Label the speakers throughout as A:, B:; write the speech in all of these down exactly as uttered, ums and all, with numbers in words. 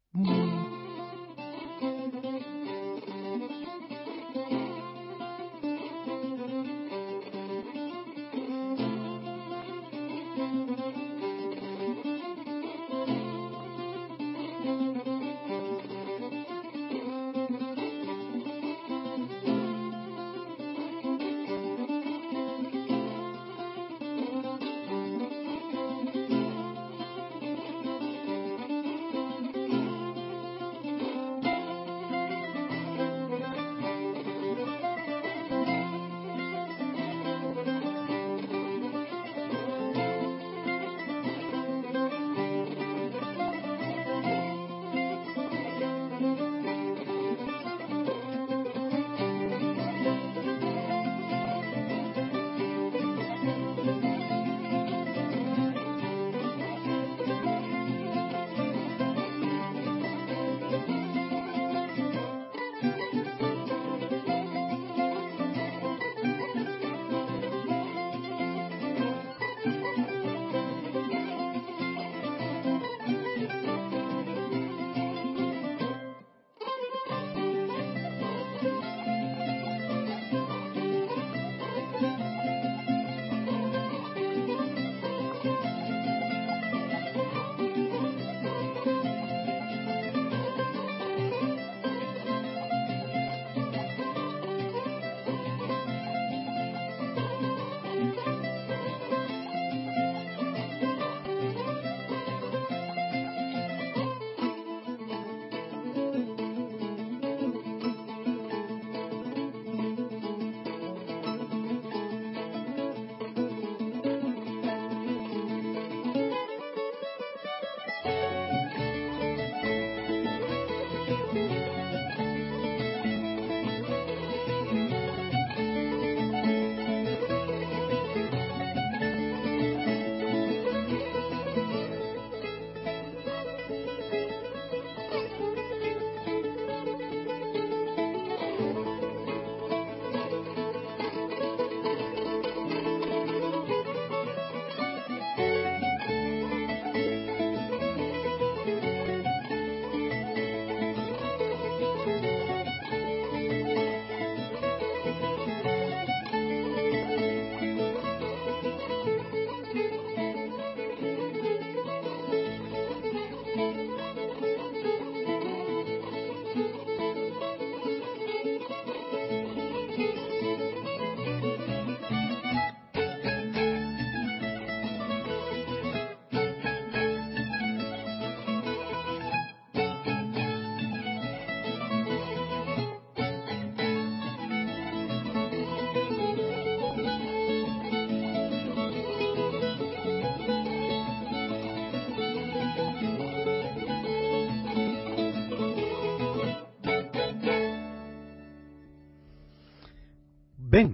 A: Ben,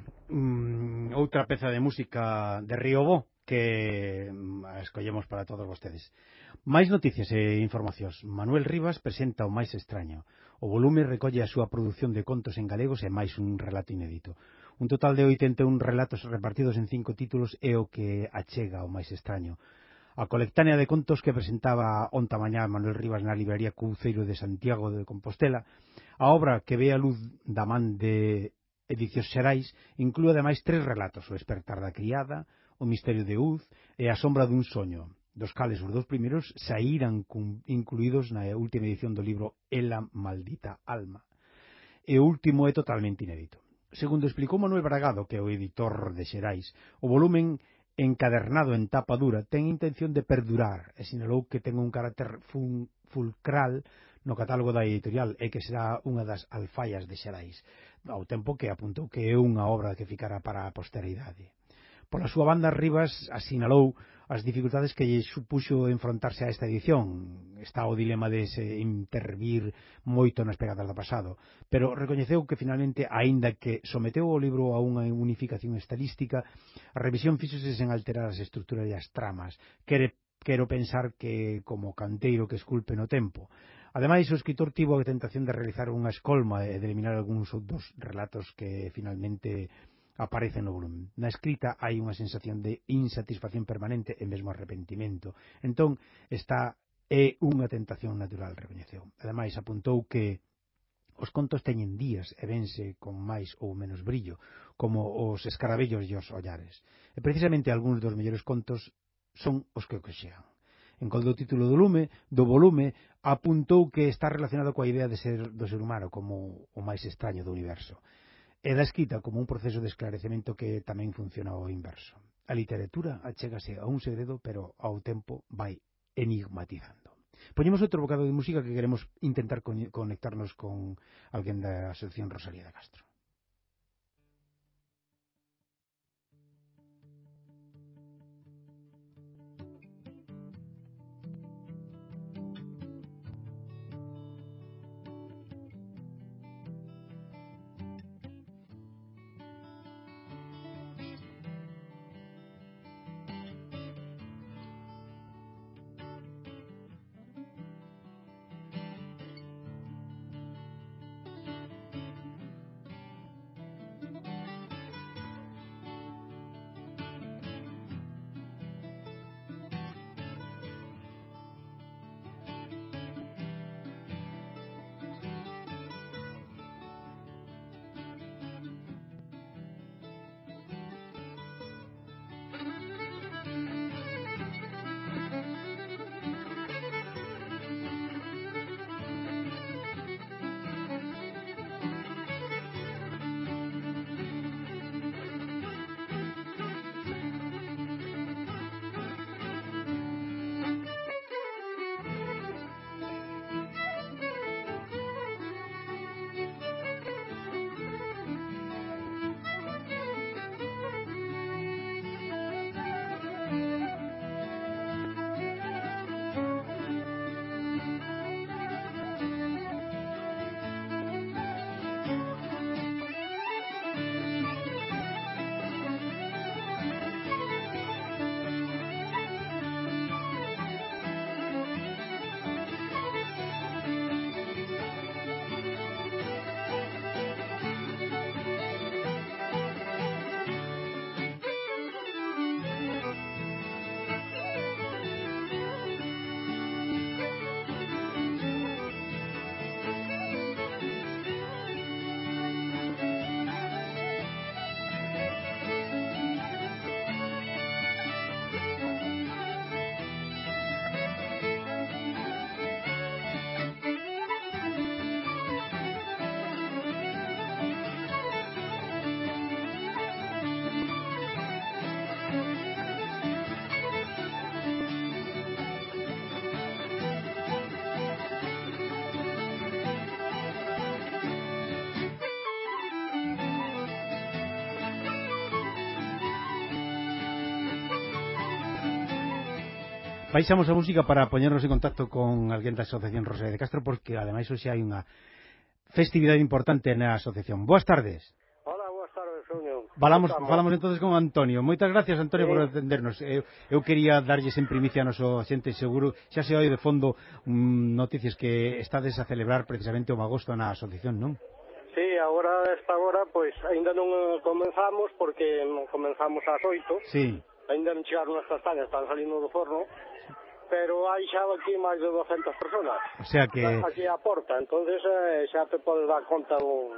A: mm, outra peza de música de Riobó que mm, a escollemos para todos vostedes. Máis noticias e informacións. Manuel Rivas presenta o máis extraño. O volume recolle a súa produción de contos en galegos e máis un relato inédito. Un total de oitenta e un relatos repartidos en cinco títulos é o que achega o máis extraño. A colectánea de contos que presentaba onta mañá Manuel Rivas na librería Couceiro de Santiago de Compostela, a obra que ve a luz da man de Edicións Xerais inclúe ademais tres relatos: O despertar da criada, O misterio de Uz e A sombra dun soño, dos cales os dous primeiros saíran incluídos na última edición do libro Ela maldita alma, e o último é totalmente inédito. Segundo explicou Manuel Bragado, que é o editor de Xerais, o volumen encadernado en tapa dura ten intención de perdurar e sinalou que ten un carácter fulcral no catálogo da editorial e que será unha das alfaias de Xerais, ao tempo que apuntou que é unha obra que ficará para a posteridade. Pola súa banda, Rivas asinalou as dificultades que lle supuxo enfrontarse a esta edición. Está o dilema de se intervir moito nas pegadas do pasado, pero recoñeceu que finalmente, aínda que someteu o libro a unha unificación estilística, a revisión fíxose sen alterar as estruturas e as tramas. Quere, quero pensar que como canteiro que esculpe no tempo. Ademais, o escritor tivo a tentación de realizar unha escolma e de eliminar algúns dos relatos que finalmente aparecen no volumen. Na escrita hai unha sensación de insatisfacción permanente e mesmo arrepentimento. Entón, está é unha tentación natural, recoñeceu. Ademais, apuntou que os contos teñen días e vense con máis ou menos brillo, como os escarabellos e os ollares. E precisamente algúns dos mellores contos son os que coxean. En col do título do lume, do volume, apuntou que está relacionado coa idea de ser do ser humano como o máis extraño do universo. E da escrita como un proceso de esclarecemento que tamén funciona ao inverso. A literatura achégase a un segredo, pero ao tempo vai enigmatizando. Poñemos outro bocado de música que queremos intentar conectarnos con alguén da Asociación Rosalía de Castro. Baixamos a música para poñernos en contacto con alguén da Asociación Rosalía de Castro, porque ademais hoxe hai unha festividade importante na asociación. Boas tardes.
B: Hola, boas tardes, Soño.
A: Falamos, falamos entonces con Antonio. Moitas gracias, Antonio, sí, por atendernos. Eu, eu quería darlles en primicia a noso xente, seguro, xa se oi de fondo um, noticias que estades a celebrar precisamente o agosto na asociación, non?
B: Sí, agora, esta hora, pois, ainda non comenzamos, porque comenzamos ás oito.
A: Sí.
B: Ainda non chegaron as castañas, están salindo do forno, pero hai xa aquí máis de doscientas personas.
A: O sea que...
B: Aquí á porta, entonces eh, xa te podes dar conta o...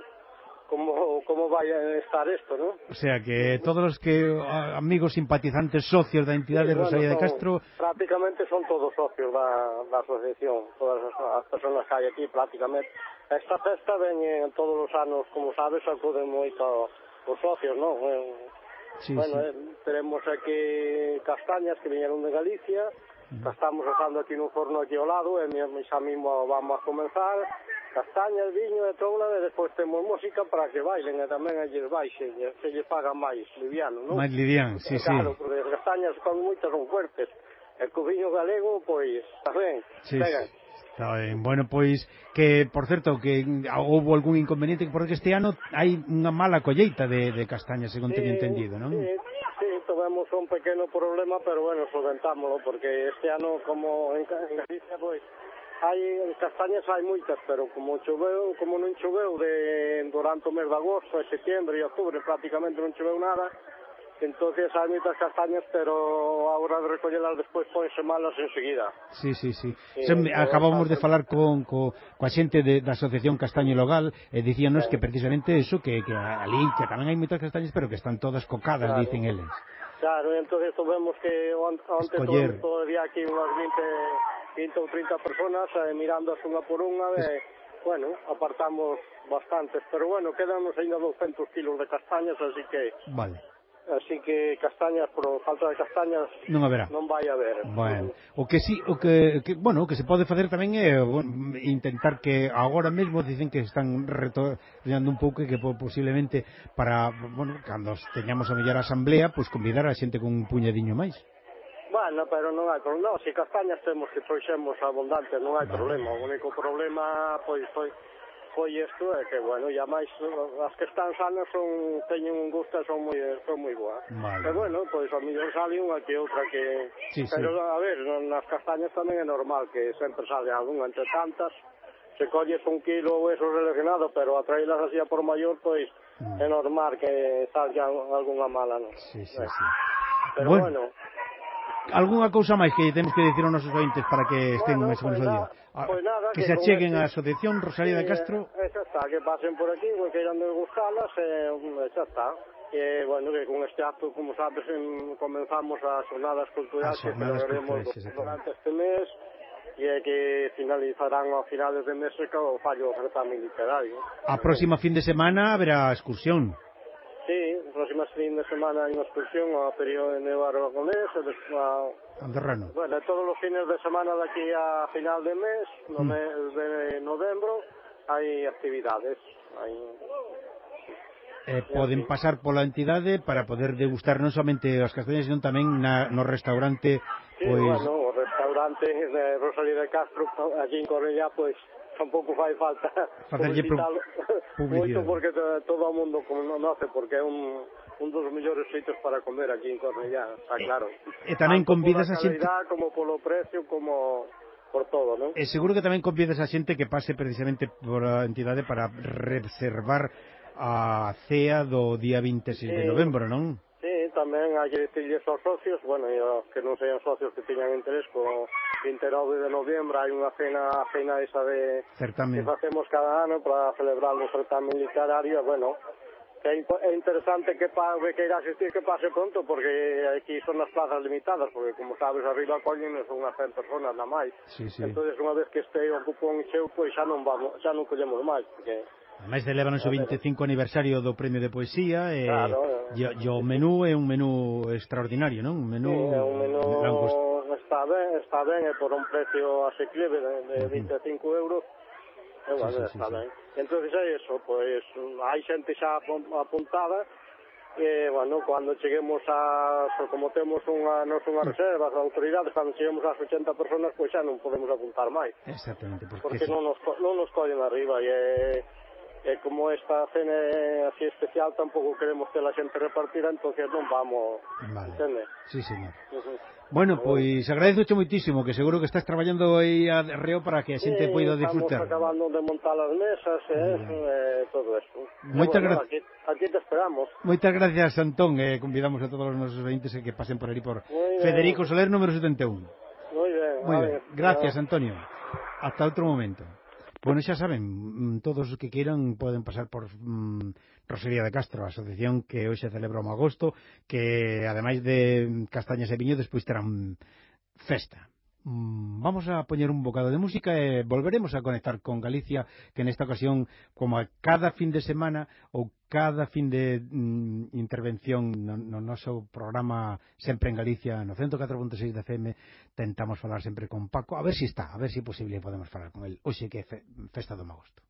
B: como, como vai a estar isto, ¿no?
A: O sea que todos os que amigos, simpatizantes, socios da entidade, sí, Rosalía, bueno, son, de Castro...
B: Prácticamente son todos socios da, da asociación, todas as, as personas que hai aquí prácticamente. Esta festa ven todos os anos, como sabes, acuden moito os socios, non?
A: Sí,
B: bueno,
A: sí.
B: Eh, teremos aquí castañas que viñeron de Galicia, uh-huh. Que estamos asando aquí no forno aquí ao lado, e xa mismo vamos a comenzar, castañas, viño e toula, e despois temos música para que bailen, e tamén a lles baixe, se lles paga máis liviano, non?
A: Máis liviano, sí,
B: claro,
A: sí.
B: Porque as castañas con moitas son fuertes, e co viño galego, pois, está ben,
A: sí,
B: pegan.
A: Está ben. Bueno, pois, que, por certo, que houve algún inconveniente, porque este ano hai unha mala colleita de, de castañas, según
B: sí,
A: teño entendido, non?
B: Sí, sí, tivemos un pequeno problema, pero bueno, solventámoslo, porque este ano, como en Galicia, pois, hai castañas, hai moitas, pero como choveu, como non choveu de, durante o mes de agosto, setembro e octubre, prácticamente non choveu nada, entonces hai moitas castañas, pero a hora de recollelas despois ponse malas enseguida.
A: Sí, sí, sí.
B: Sí,
A: Se, me, acabamos de falar con, co, coa xente de, da Asociación Castaño Logal e dicíanos que precisamente eso, que, que ali que tamén hai moitas castañas, pero que están todas cocadas,
B: claro.
A: dicen eles.
B: Claro, entonces tuvemos que onte
A: Escoller.
B: tuvemos todo el día aquí unhas vinte ou trinta personas eh, mirándoas unha por unha, e, bueno, apartamos bastantes, pero bueno, quedanos ainda douscentos kilos de castañas, así que
A: Vale.
B: así que castañas, por falta de castañas
A: Non haberá.
B: non vai haber.
A: Bueno, o que sí, o que, que bueno, o que se pode facer tamén é bueno, intentar que agora mesmo dicen que están retornando un pouco e que posiblemente para, bueno, cando teñamos a mellor asamblea, pois pues, convidar a xente con un puñadiño máis.
B: Bueno, pero non hai problema, no, se castañas temos que trouxemos abundantes, non hai
A: vale.
B: problema, o único problema pois foi foi isto, é que, bueno, ya máis as que están sanas son, teñen un gusto, son moi son moi boas.
A: Vale.
B: E, bueno, pois a mellor sale unha que outra que...
A: Sí,
B: pero,
A: sí.
B: a ver, nas castañas tamén é normal que sempre sale algunha, entre tantas, se colles un kilo ou eso relacionado, pero a traílas así a por maior, pois mm. é normal que salga algunha mala, non?
A: Sí, sí,
B: eh.
A: sí.
B: Pero,
A: bueno...
B: bueno
A: Algúnha cousa máis que temos que dicir aos nosos ointes para que estén
B: bueno,
A: máis
B: pues
A: o día?
B: Pues nada,
A: que, que se acheguen á Asociación Rosalía sí, de Castro.
B: Eso está, que pasen por aquí, que queiran degustarlas, eh, xa está. E, bueno, que con este acto, como sabes, en, comenzamos as jornadas culturales que celebraremos durante este mes, e que finalizarán a finales de mes co fallo do certamen literario.
A: A próxima fin de semana haberá excursión.
B: Sí, próxima fin de semana hai unha excursión ao período de Neo Aragonés, a
A: Andorrano.
B: Bueno, todos os fines de semana daqui a final de mes, no mm. mes de novembro, hai actividades. Hai...
A: Eh, poden pasar pola entidade para poder degustar non somente as castañas, sino tamén na, no restaurante.
B: Sí,
A: pois...
B: bueno, o restaurante de Rosalía de Castro, allí en Cornellá, pois tampouco fai falta publicitarlo moito, porque todo o mundo conoce, porque é un, un dos mellores sitios para comer aquí en Cornellá, está claro.
A: E, e tamén
B: tanto
A: convidas a xente,
B: como polo precio, como por todo, non?
A: E seguro que tamén convidas a xente que pase precisamente por a entidade para reservar a cea do día vinte e seis sí. de novembro, non?
B: Sí, tamén hai que dicirles aos socios, bueno, e aos que non sean socios que teñan interés, co vinte e nove de novembro hai unha cena, a cena esa de certamen que facemos cada ano para celebrar o certamen literario, bueno, que é interesante que pa, que irá asistir que pase pronto, porque aquí son as plazas limitadas, porque como sabes arriba collen son unhas cen personas na máis.
A: Sí, sí.
B: Entonces unha vez que este o cupón cheu, pois xa non vamos, xa non collemos máis, porque
A: ademais celeban o vinte e cinco aniversario do Premio de Poesía e,
B: claro,
A: e, e o menú é un menú extraordinario, non? Un menú,
B: sí, é un menú está ben, está ben, e por un precio asequible de, de vinte e cinco euros, e bueno, sí, sí, está sí, ben. Sí. Entonces é eso, pois hai xente xa apuntada, e, bueno, cando cheguemos a, como temos unha, non son unha reserva, as autoridades, cando cheguemos ás ochenta personas, pois xa non podemos apuntar máis.
A: Exactamente. Porque,
B: porque non nos, non nos collen arriba, e, e como esta cena é así especial, tampouco queremos que a xente repartira, entonces non vamos,
A: vale.
B: Entende?
A: Sí, señor.
B: Uh -huh.
A: Bueno, pois agradezoche moitísimo, que seguro que estás traballando aí a reo para que a xente
B: sí,
A: poida disfrutar.
B: Estamos acabando de montar as mesas e eh, todo eso.
A: Moitas
B: bueno,
A: gracias.
B: Aquí, aquí te esperamos.
A: Moitas gracias, Antón, e eh, convidamos a todos os nosos oyentes que pasen por ali por Federico Soler, número setenta e un.
B: Moi ben.
A: Moi ben. Gracias, Antonio. Hasta outro momento. Bueno, xa saben, todos os que queiran poden pasar por mm, Rosalía de Castro, a asociación que hoxe celebra o agosto, que ademais de castañas e viño, despois terán festa. Mm, vamos a poñer un bocado de música e volveremos a conectar con Galicia, que nesta ocasión, como a cada fin de semana ou cada fin de mm, intervención no, no noso programa Sempre en Galicia, no ciento catro punto seis de F M, tentamos falar sempre con Paco, a ver se si está, a ver se si é posible podemos falar con el hoxe que é fe, festa do agosto.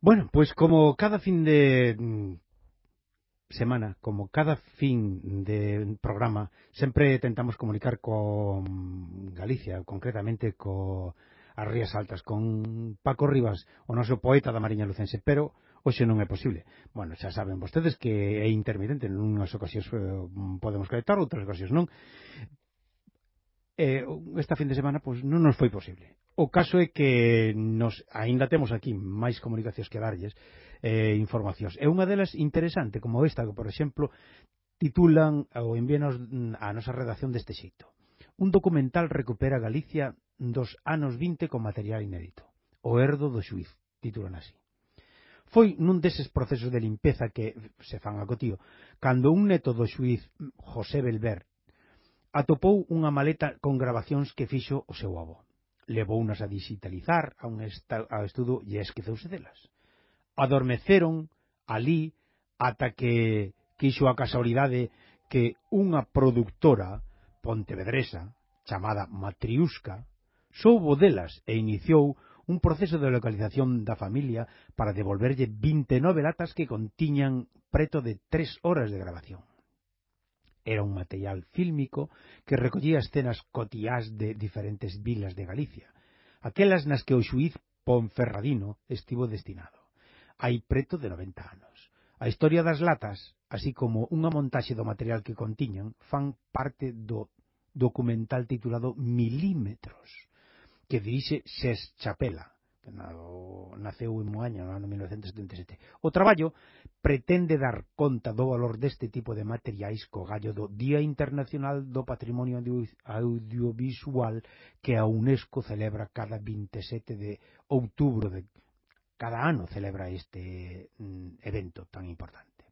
A: Bueno, pues como cada fin de semana, como cada fin de programa, sempre tentamos comunicar con Galicia, concretamente co as Rías Altas, con Paco Rivas, o noso poeta da Mariña Lucense, pero hoxe non é posible. Bueno, xa saben vostedes que é intermitente, en unhas ocasións podemos conectar, outras ocasións non. Eh, esta fin de semana pois non nos foi posible. O caso é que nos aínda temos aquí máis comunicacións que darlles, eh, informacións. E unha delas interesante, como esta, que por exemplo titulan ou envíanos a nosa redacción deste xeito: un documental recupera Galicia dos anos vinte con material inédito. O herdo do xuíz, titulan así. Foi nun deses procesos de limpeza que se fan a cotío, cando un neto do xuíz José Belver atopou unha maleta con grabacións que fixo o seu avó. Levounas a digitalizar a un estudo e esqueceuse delas. Adormeceron alí ata que quixo a casualidade que unha produtora pontevedresa chamada Matriusca soubo delas e iniciou un proceso de localización da familia para devolverlle vinte e nove latas que contiñan preto de tres horas de grabación. Era un material fílmico que recollía escenas cotiás de diferentes vilas de Galicia, aquelas nas que o xuíz Ponferradino estivo destinado. Hai preto de noventa anos. A historia das latas, así como unha montaxe do material que contiñan, fan parte do documental titulado Milímetros, que dirixe Xes Chapela, que naceu en Moaña no ano mil novecentos setenta e sete. O traballo pretende dar conta do valor deste tipo de materiais co gallo do Día Internacional do Patrimonio Audiovisual que a UNESCO celebra cada vinte e sete de outubro de cada ano, celebra este mm, evento tan importante.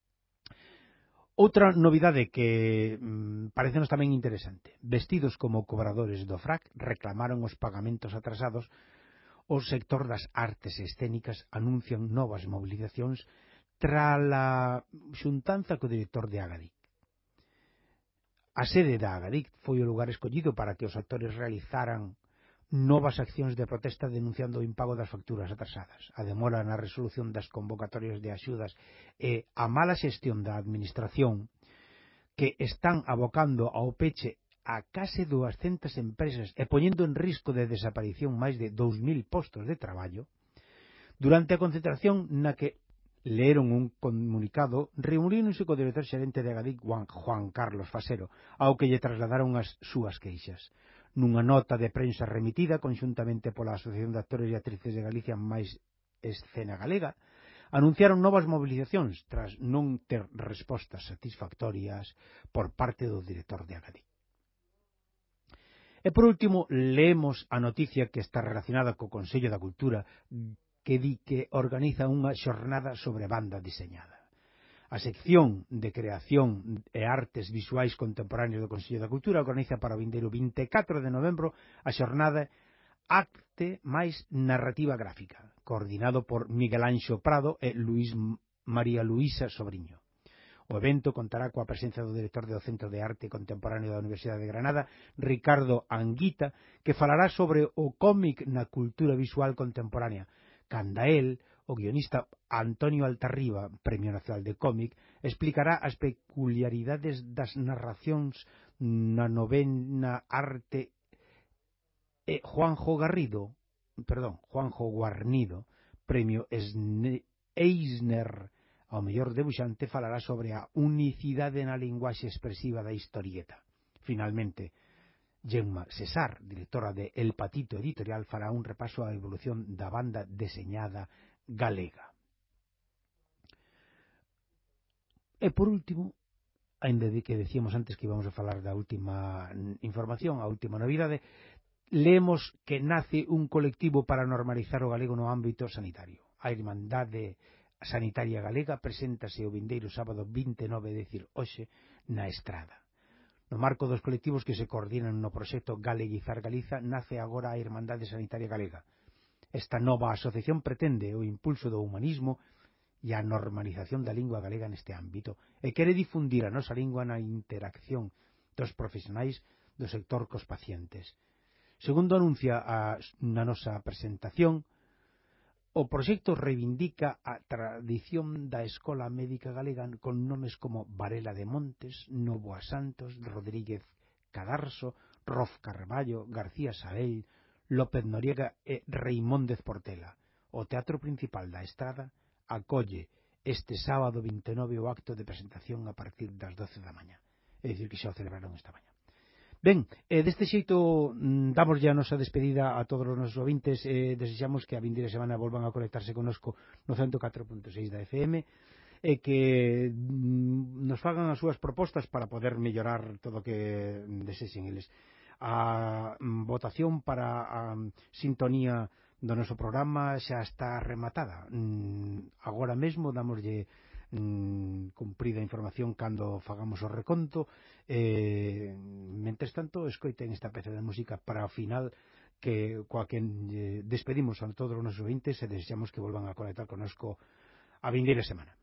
A: Outra novidade que mm, parecenos tamén interesante: vestidos como cobradores do F R A C reclamaron os pagamentos atrasados. O sector das artes escénicas anuncian novas mobilizacións tras a xuntanza co director de Agadic. A sede da Agadic foi o lugar escollido para que os actores realizaran novas accións de protesta denunciando o impago das facturas atrasadas, a demora na resolución das convocatorias de axudas e a mala xestión da administración que están abocando ao peche a case duascentas empresas e poñendo en risco de desaparición máis de dous mil postos de traballo. Durante a concentración na que leeron un comunicado, reunironse co director xerente de Agadic, Juan Carlos Fasero, ao que lle trasladaron as súas queixas. Nunha nota de prensa remitida conxuntamente pola Asociación de Actores e Actrices de Galicia máis Escena Galega, anunciaron novas mobilizacións tras non ter respostas satisfactorias por parte do director de Agadic. E por último, leemos a noticia que está relacionada co Consello da Cultura, que di que organiza unha xornada sobre banda diseñada. A sección de Creación e Artes Visuais Contemporáneas do Consello da Cultura organiza para o vindeiro vinte e catro de novembro a xornada Arte máis Narrativa Gráfica, coordinado por Miguel Anxo Prado e Luís María Luísa Sobriño. O evento contará coa presencia do director do Centro de Arte Contemporáneo da Universidade de Granada, Ricardo Anguita, que falará sobre o cómic na cultura visual contemporánea. Canda el, o guionista Antonio Altarriba, Premio Nacional de Cómic, explicará as peculiaridades das narracións na novena arte e Juanjo Garrido, perdón, Juanjo Guarnido, Premio Eisner ao mellor debuxante, falará sobre a unicidade na linguaxe expresiva da historieta. Finalmente, Gemma Cesar, directora de El Patito Editorial, fará un repaso á evolución da banda deseñada galega. E por último, ainda de que decíamos antes que íbamos a falar da última información, a última novidade, leemos que nace un colectivo para normalizar o galego no ámbito sanitario. A Irmandade Sanitaria Galega preséntase o vindeiro sábado vinte e nove, é dicir, hoxe, na Estrada. No marco dos colectivos que se coordinan no proxecto Galeguizar Galiza, nace agora a Irmandade Sanitaria Galega. Esta nova asociación pretende o impulso do humanismo e a normalización da lingua galega neste ámbito e quere difundir a nosa lingua na interacción dos profesionais do sector cos pacientes. Segundo anuncia a, na nosa presentación, O proxecto reivindica a tradición da escola médica galega con nomes como Varela de Montes, Novoa Santos, Rodríguez Cadarso, Roz Carballo, García Sael, López Noriega e Reimóndez Portela. O Teatro Principal da Estrada acolle este sábado vinte e nove o acto de presentación a partir das doce da mañá. É dicir, que xa o celebraron esta mañá. Ben, eh, deste xeito mm, damos ya a nosa despedida a todos os nosos ouvintes, eh, desexamos que a vindeira semana volvan a conectarse connosco no cento catro punto seis da F M e que mm, nos fagan as súas propostas para poder mellorar todo o que desexen eles. A mm, votación para a mm, sintonía do noso programa xa está rematada. Mm, agora mesmo damoslle mm, cumprida información cando fagamos o reconto. Eh, mentres tanto, escoiten esta peza de música para o final, que coa que eh, despedimos a todos os nosos ouvintes e desexamos que volvan a conectar connosco a vindeira semana.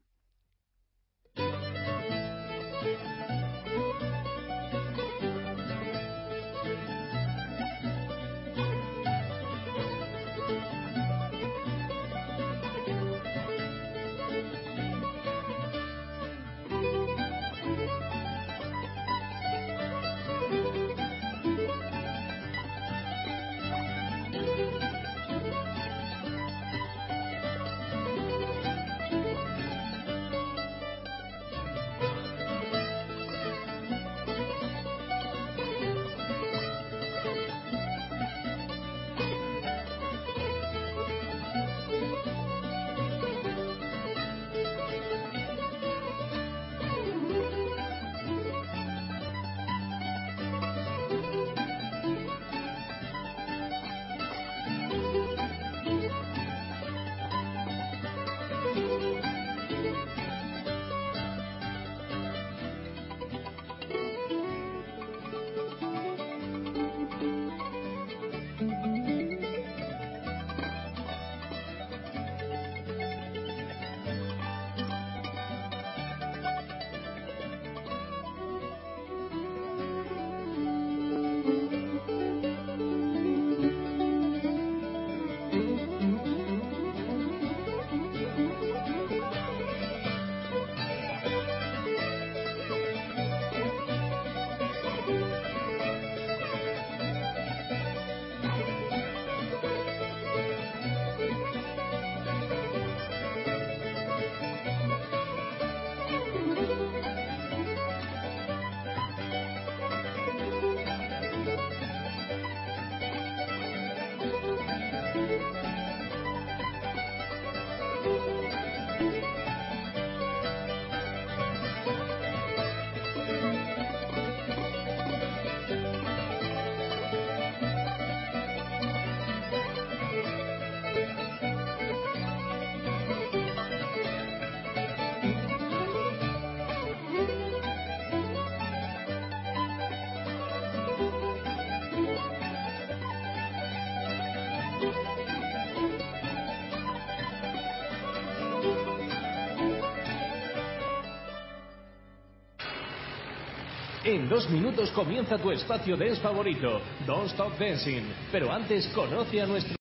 C: En dos minutos comienza tu espacio dance favorito, Don't Stop Dancing. Pero antes conoce a nuestro